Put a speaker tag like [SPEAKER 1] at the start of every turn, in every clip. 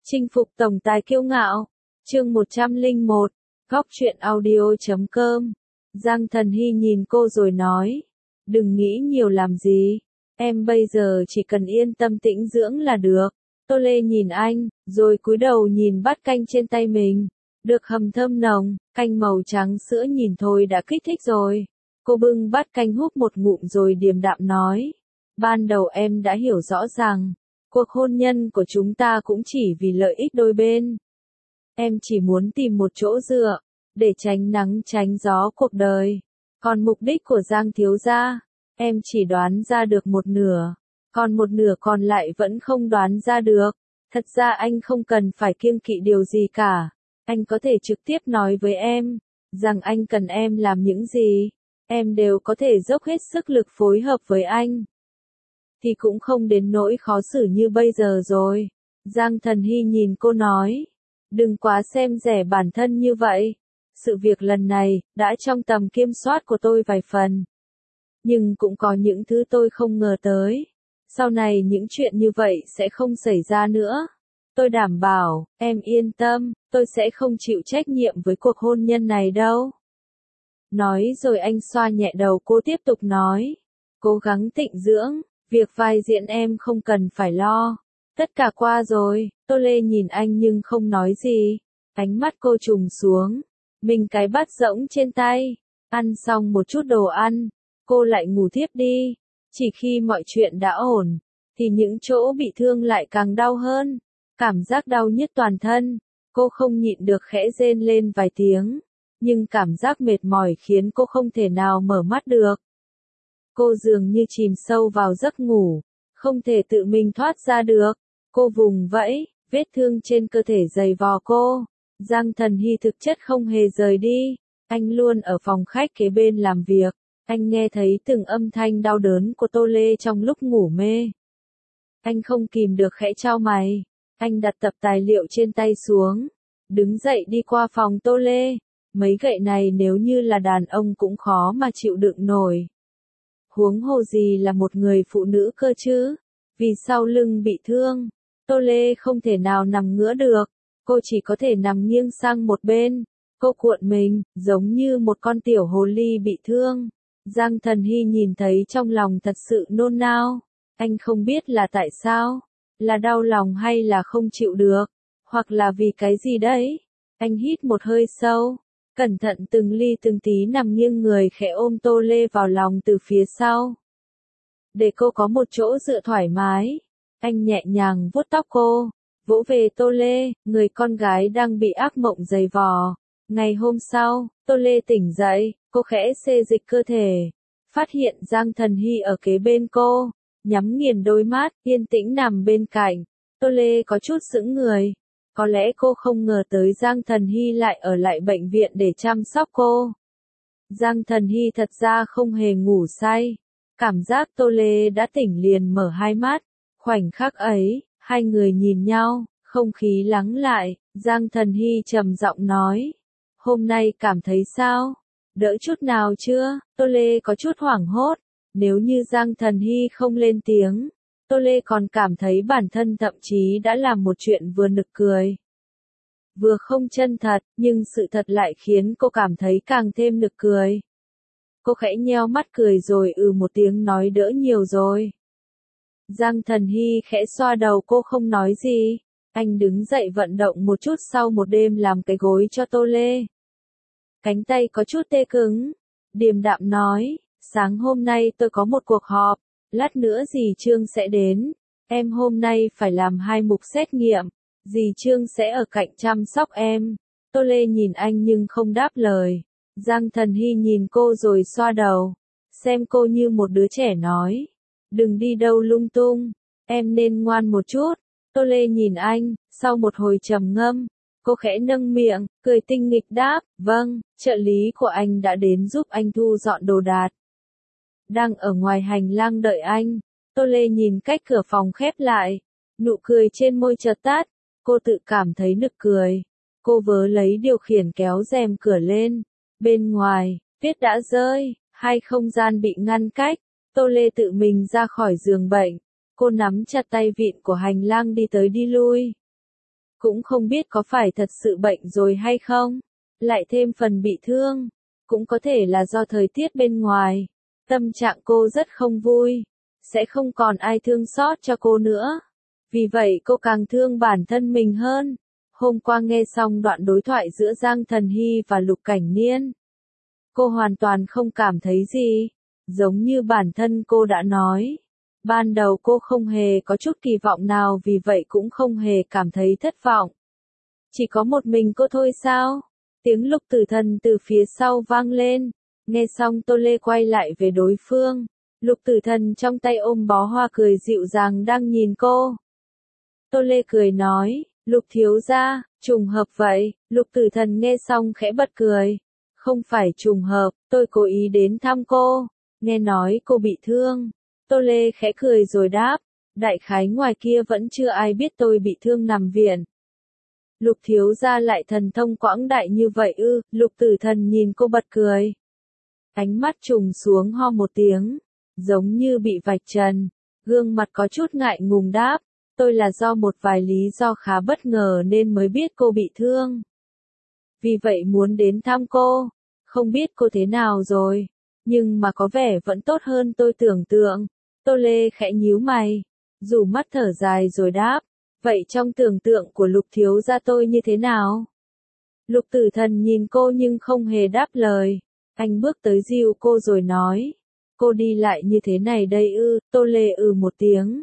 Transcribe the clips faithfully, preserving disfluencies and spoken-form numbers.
[SPEAKER 1] Chinh phục tổng tài kiêu ngạo. Chương một trăm lẻ một. Góc truyện audio chấm com. Giang Thần Hy nhìn cô rồi nói. Đừng nghĩ nhiều làm gì. Em bây giờ chỉ cần yên tâm tĩnh dưỡng là được. Tô Lê nhìn anh, rồi cúi đầu nhìn bát canh trên tay mình. Được hầm thơm nồng, canh màu trắng sữa nhìn thôi đã kích thích rồi. Cô bưng bát canh húp một ngụm rồi điềm đạm nói. Ban đầu em đã hiểu rõ rằng, cuộc hôn nhân của chúng ta cũng chỉ vì lợi ích đôi bên. Em chỉ muốn tìm một chỗ dựa, để tránh nắng tránh gió cuộc đời. Còn mục đích của Giang thiếu gia, em chỉ đoán ra được một nửa. Còn một nửa còn lại vẫn không đoán ra được. Thật ra anh không cần phải kiêng kỵ điều gì cả. Anh có thể trực tiếp nói với em, rằng anh cần em làm những gì. Em đều có thể dốc hết sức lực phối hợp với anh. Thì cũng không đến nỗi khó xử như bây giờ rồi. Giang Thần Hy nhìn cô nói. Đừng quá xem rẻ bản thân như vậy. Sự việc lần này, đã trong tầm kiểm soát của tôi vài phần. Nhưng cũng có những thứ tôi không ngờ tới. Sau này những chuyện như vậy sẽ không xảy ra nữa. Tôi đảm bảo, em yên tâm, tôi sẽ không chịu trách nhiệm với cuộc hôn nhân này đâu. Nói rồi anh xoa nhẹ đầu cô tiếp tục nói. Cố gắng tịnh dưỡng, việc vai diễn em không cần phải lo. Tất cả qua rồi, Tô Lê nhìn anh nhưng không nói gì. Ánh mắt cô trùng xuống. Mình cái bát rỗng trên tay. Ăn xong một chút đồ ăn, cô lại ngủ thiếp đi. Chỉ khi mọi chuyện đã ổn, thì những chỗ bị thương lại càng đau hơn. Cảm giác đau nhức toàn thân, cô không nhịn được khẽ rên lên vài tiếng. Nhưng cảm giác mệt mỏi khiến cô không thể nào mở mắt được. Cô dường như chìm sâu vào giấc ngủ, không thể tự mình thoát ra được. Cô vùng vẫy, vết thương trên cơ thể giày vò cô. Giang Thần Hy thực chất không hề rời đi. Anh luôn ở phòng khách kế bên làm việc. Anh nghe thấy từng âm thanh đau đớn của Tô Lê trong lúc ngủ mê. Anh không kìm được khẽ chau mày. Anh đặt tập tài liệu trên tay xuống. Đứng dậy đi qua phòng Tô Lê. Mấy gậy này nếu như là đàn ông cũng khó mà chịu đựng nổi. Huống hồ gì là một người phụ nữ cơ chứ. Vì sau lưng bị thương, Tô Lê không thể nào nằm ngửa được. Cô chỉ có thể nằm nghiêng sang một bên. Cô cuộn mình, giống như một con tiểu hồ ly bị thương. Giang Thần Hy nhìn thấy trong lòng thật sự nôn nao. Anh không biết là tại sao. Là đau lòng hay là không chịu được. Hoặc là vì cái gì đấy. Anh hít một hơi sâu. Cẩn thận từng ly từng tí nằm nghiêng người khẽ ôm Tô Lê vào lòng từ phía sau. Để cô có một chỗ dựa thoải mái. Anh nhẹ nhàng vuốt tóc cô. Vỗ về Tô Lê, người con gái đang bị ác mộng giày vò. Ngày hôm sau, Tô Lê tỉnh dậy, cô khẽ xê dịch cơ thể. Phát hiện Giang Thần Hy ở kế bên cô. Nhắm nghiền đôi mắt, yên tĩnh nằm bên cạnh. Tô Lê có chút sững người. Có lẽ cô không ngờ tới Giang Thần Hy lại ở lại bệnh viện để chăm sóc cô. Giang Thần Hy thật ra không hề ngủ say. Cảm giác Tô Lê đã tỉnh liền mở hai mắt. Khoảnh khắc ấy, hai người nhìn nhau, không khí lắng lại. Giang Thần Hy trầm giọng nói. Hôm nay cảm thấy sao? Đỡ chút nào chưa? Tô Lê có chút hoảng hốt. Nếu như Giang Thần Hy không lên tiếng, Tô Lê còn cảm thấy bản thân thậm chí đã làm một chuyện vừa nực cười. Vừa không chân thật, nhưng sự thật lại khiến cô cảm thấy càng thêm nực cười. Cô khẽ nheo mắt cười rồi ừ một tiếng nói đỡ nhiều rồi. Giang Thần Hy khẽ xoa đầu cô không nói gì. Anh đứng dậy vận động một chút sau một đêm làm cái gối cho Tô Lê. Cánh tay có chút tê cứng. Điềm đạm nói, sáng hôm nay tôi có một cuộc họp. Lát nữa dì Trương sẽ đến. Em hôm nay phải làm hai mục xét nghiệm. Dì Trương sẽ ở cạnh chăm sóc em. Tô Lê nhìn anh nhưng không đáp lời. Giang Thần Hy nhìn cô rồi xoa đầu. Xem cô như một đứa trẻ nói. Đừng đi đâu lung tung. Em nên ngoan một chút. Tô Lê nhìn anh, sau một hồi trầm ngâm. Cô khẽ nâng miệng, cười tinh nghịch đáp. Vâng, trợ lý của anh đã đến giúp anh thu dọn đồ đạc. Đang ở ngoài hành lang đợi anh. Tô Lê nhìn cách cửa phòng khép lại. Nụ cười trên môi chợt tắt. Cô tự cảm thấy nực cười. Cô vớ lấy điều khiển kéo rèm cửa lên. Bên ngoài, tuyết đã rơi. Hai không gian bị ngăn cách. Tô Lê tự mình ra khỏi giường bệnh. Cô nắm chặt tay vịn của hành lang đi tới đi lui. cũng không biết có phải thật sự bệnh rồi hay không, lại thêm phần bị thương, cũng có thể là do thời tiết bên ngoài. Tâm trạng cô rất không vui, sẽ không còn ai thương xót cho cô nữa. Vì vậy cô càng thương bản thân mình hơn. Hôm qua nghe xong đoạn đối thoại giữa Giang Thần Hy và Lục Cảnh Niên, cô hoàn toàn không cảm thấy gì, giống như bản thân cô đã nói. Ban đầu cô không hề có chút kỳ vọng nào, vì vậy cũng không hề cảm thấy thất vọng. Chỉ có một mình cô thôi sao? Tiếng Lục Tử Thần từ phía sau vang lên. Nghe xong Tô Lê quay lại về đối phương. Lục Tử Thần trong tay ôm bó hoa cười dịu dàng đang nhìn cô. Tô Lê cười nói, Lục thiếu gia, trùng hợp vậy. Lục Tử Thần nghe xong khẽ bật cười. Không phải trùng hợp, tôi cố ý đến thăm cô. Nghe nói cô bị thương. Tô Lê khẽ cười rồi đáp, đại khái ngoài kia vẫn chưa ai biết tôi bị thương nằm viện. Lục thiếu gia lại thần thông quảng đại như vậy ư? Lục Tử Thần nhìn cô bật cười. Ánh mắt trùng xuống ho một tiếng, giống như bị vạch trần, gương mặt có chút ngại ngùng đáp, tôi là do một vài lý do khá bất ngờ nên mới biết cô bị thương. Vì vậy muốn đến thăm cô, không biết cô thế nào rồi, nhưng mà có vẻ vẫn tốt hơn tôi tưởng tượng. Tô Lê khẽ nhíu mày, rủ mắt thở dài rồi đáp, vậy trong tưởng tượng của Lục thiếu gia tôi như thế nào? Lục Tử Thần nhìn cô nhưng không hề đáp lời. Anh bước tới dìu cô rồi nói, cô đi lại như thế này đây ư? Tô Lê ừ một tiếng.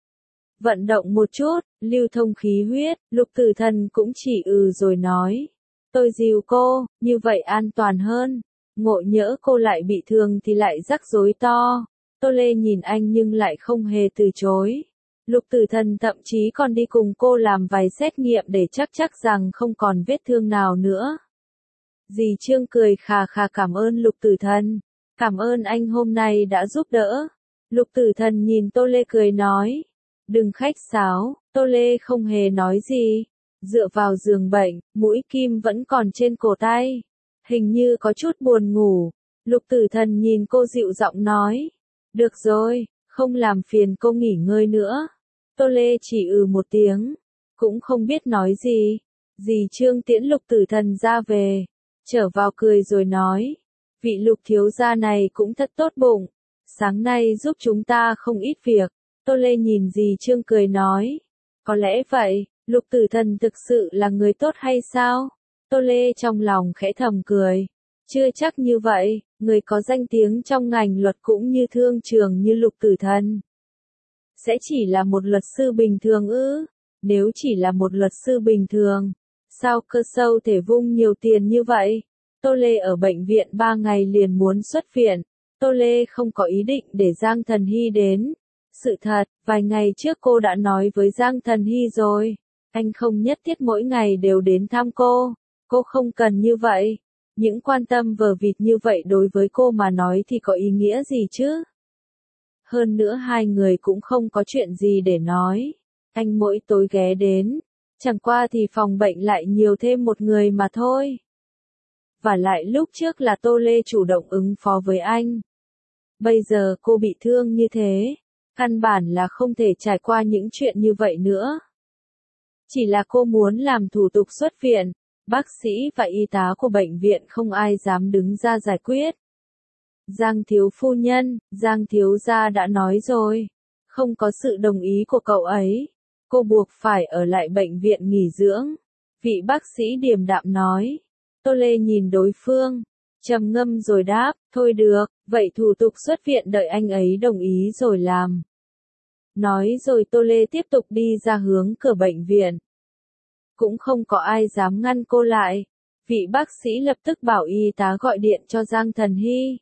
[SPEAKER 1] Vận động một chút, lưu thông khí huyết. Lục Tử Thần cũng chỉ ừ rồi nói, tôi dìu cô, như vậy an toàn hơn. Ngộ nhỡ cô lại bị thương thì lại rắc rối to. Tô Lê nhìn anh nhưng lại không hề từ chối. Lục Tử Thần thậm chí còn đi cùng cô làm vài xét nghiệm để chắc chắc rằng không còn vết thương nào nữa. Dì Trương cười khà khà cảm ơn Lục Tử Thần. Cảm ơn anh hôm nay đã giúp đỡ. Lục Tử Thần nhìn Tô Lê cười nói. Đừng khách sáo. Tô Lê không hề nói gì. Dựa vào giường bệnh, mũi kim vẫn còn trên cổ tay. Hình như có chút buồn ngủ. Lục Tử Thần nhìn cô dịu giọng nói. Được rồi, không làm phiền cô nghỉ ngơi nữa. Tô Lê chỉ ừ một tiếng. Cũng không biết nói gì. Dì Trương tiễn Lục Tử Thần ra về. Trở vào cười rồi nói, vị Lục thiếu gia này cũng thật tốt bụng, sáng nay giúp chúng ta không ít việc. Tô Lê nhìn dì Trương cười nói, có lẽ vậy, Lục Tử Thần thực sự là người tốt hay sao? Tô Lê trong lòng khẽ thầm cười, chưa chắc như vậy, người có danh tiếng trong ngành luật cũng như thương trường như Lục Tử Thần. Sẽ chỉ là một luật sư bình thường ư? Nếu chỉ là một luật sư bình thường, sao cơ sâu thể vung nhiều tiền như vậy? Tô Lê ở bệnh viện ba ngày liền muốn xuất viện. Tô Lê không có ý định để Giang Thần Hy đến. Sự thật, vài ngày trước cô đã nói với Giang Thần Hy rồi. Anh không nhất thiết mỗi ngày đều đến thăm cô. Cô không cần như vậy. Những quan tâm vờ vịt như vậy đối với cô mà nói thì có ý nghĩa gì chứ? Hơn nữa hai người cũng không có chuyện gì để nói. Anh mỗi tối ghé đến. Chẳng qua thì phòng bệnh lại nhiều thêm một người mà thôi. Và lại lúc trước là Tô Lê chủ động ứng phó với anh. Bây giờ cô bị thương như thế, căn bản là không thể trải qua những chuyện như vậy nữa. Chỉ là cô muốn làm thủ tục xuất viện, bác sĩ và y tá của bệnh viện không ai dám đứng ra giải quyết. Giang thiếu phu nhân, Giang thiếu gia đã nói rồi, không có sự đồng ý của cậu ấy, cô buộc phải ở lại bệnh viện nghỉ dưỡng. Vị bác sĩ điềm đạm nói. Tô Lê nhìn đối phương, trầm ngâm rồi đáp, thôi được, vậy thủ tục xuất viện đợi anh ấy đồng ý rồi làm. Nói rồi Tô Lê tiếp tục đi ra hướng cửa bệnh viện. Cũng không có ai dám ngăn cô lại. Vị bác sĩ lập tức bảo y tá gọi điện cho Giang Thần Hy.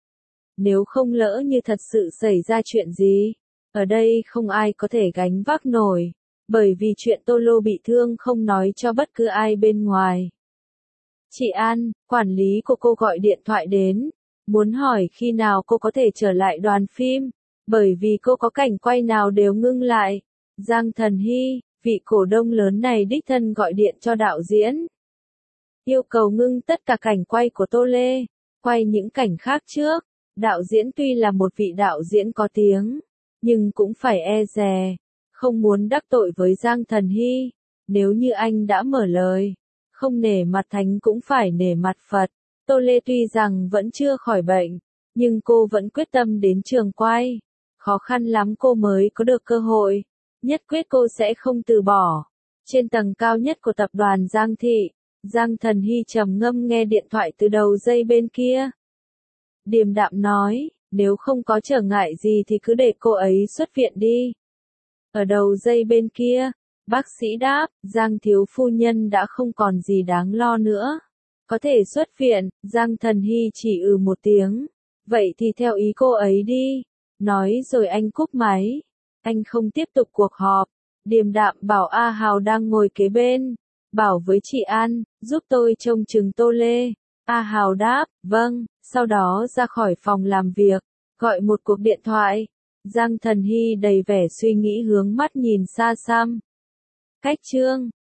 [SPEAKER 1] Nếu không lỡ như thật sự xảy ra chuyện gì, ở đây không ai có thể gánh vác nổi, bởi vì chuyện Tô Lô bị thương không nói cho bất cứ ai bên ngoài. Chị An, quản lý của cô gọi điện thoại đến, muốn hỏi khi nào cô có thể trở lại đoàn phim, bởi vì cô có cảnh quay nào đều ngưng lại. Giang Thần Hy, vị cổ đông lớn này đích thân gọi điện cho đạo diễn. Yêu cầu ngưng tất cả cảnh quay của Tô Lê, quay những cảnh khác trước. Đạo diễn tuy là một vị đạo diễn có tiếng, nhưng cũng phải e dè, không muốn đắc tội với Giang Thần Hy. nếu như anh đã mở lời, không nể mặt thánh cũng phải nể mặt Phật. Tô Lê tuy rằng vẫn chưa khỏi bệnh, nhưng cô vẫn quyết tâm đến trường quay. Khó khăn lắm cô mới có được cơ hội, nhất quyết cô sẽ không từ bỏ. Trên tầng cao nhất của tập đoàn Giang Thị, Giang Thần Hy trầm ngâm nghe điện thoại từ đầu dây bên kia. Điềm đạm nói, nếu không có trở ngại gì thì cứ để cô ấy xuất viện đi. Ở đầu dây bên kia, bác sĩ đáp, Giang thiếu phu nhân đã không còn gì đáng lo nữa. Có thể xuất viện. Giang Thần Hy chỉ ừ một tiếng. Vậy thì theo ý cô ấy đi. Nói rồi anh cúp máy. Anh không tiếp tục cuộc họp. Điềm đạm bảo A Hào đang ngồi kế bên. Bảo với chị An, giúp tôi trông chừng Tô Lê. A Hào đáp, vâng, sau đó ra khỏi phòng làm việc, gọi một cuộc điện thoại. Giang Thần Hy đầy vẻ suy nghĩ hướng mắt nhìn xa xăm. Cách chương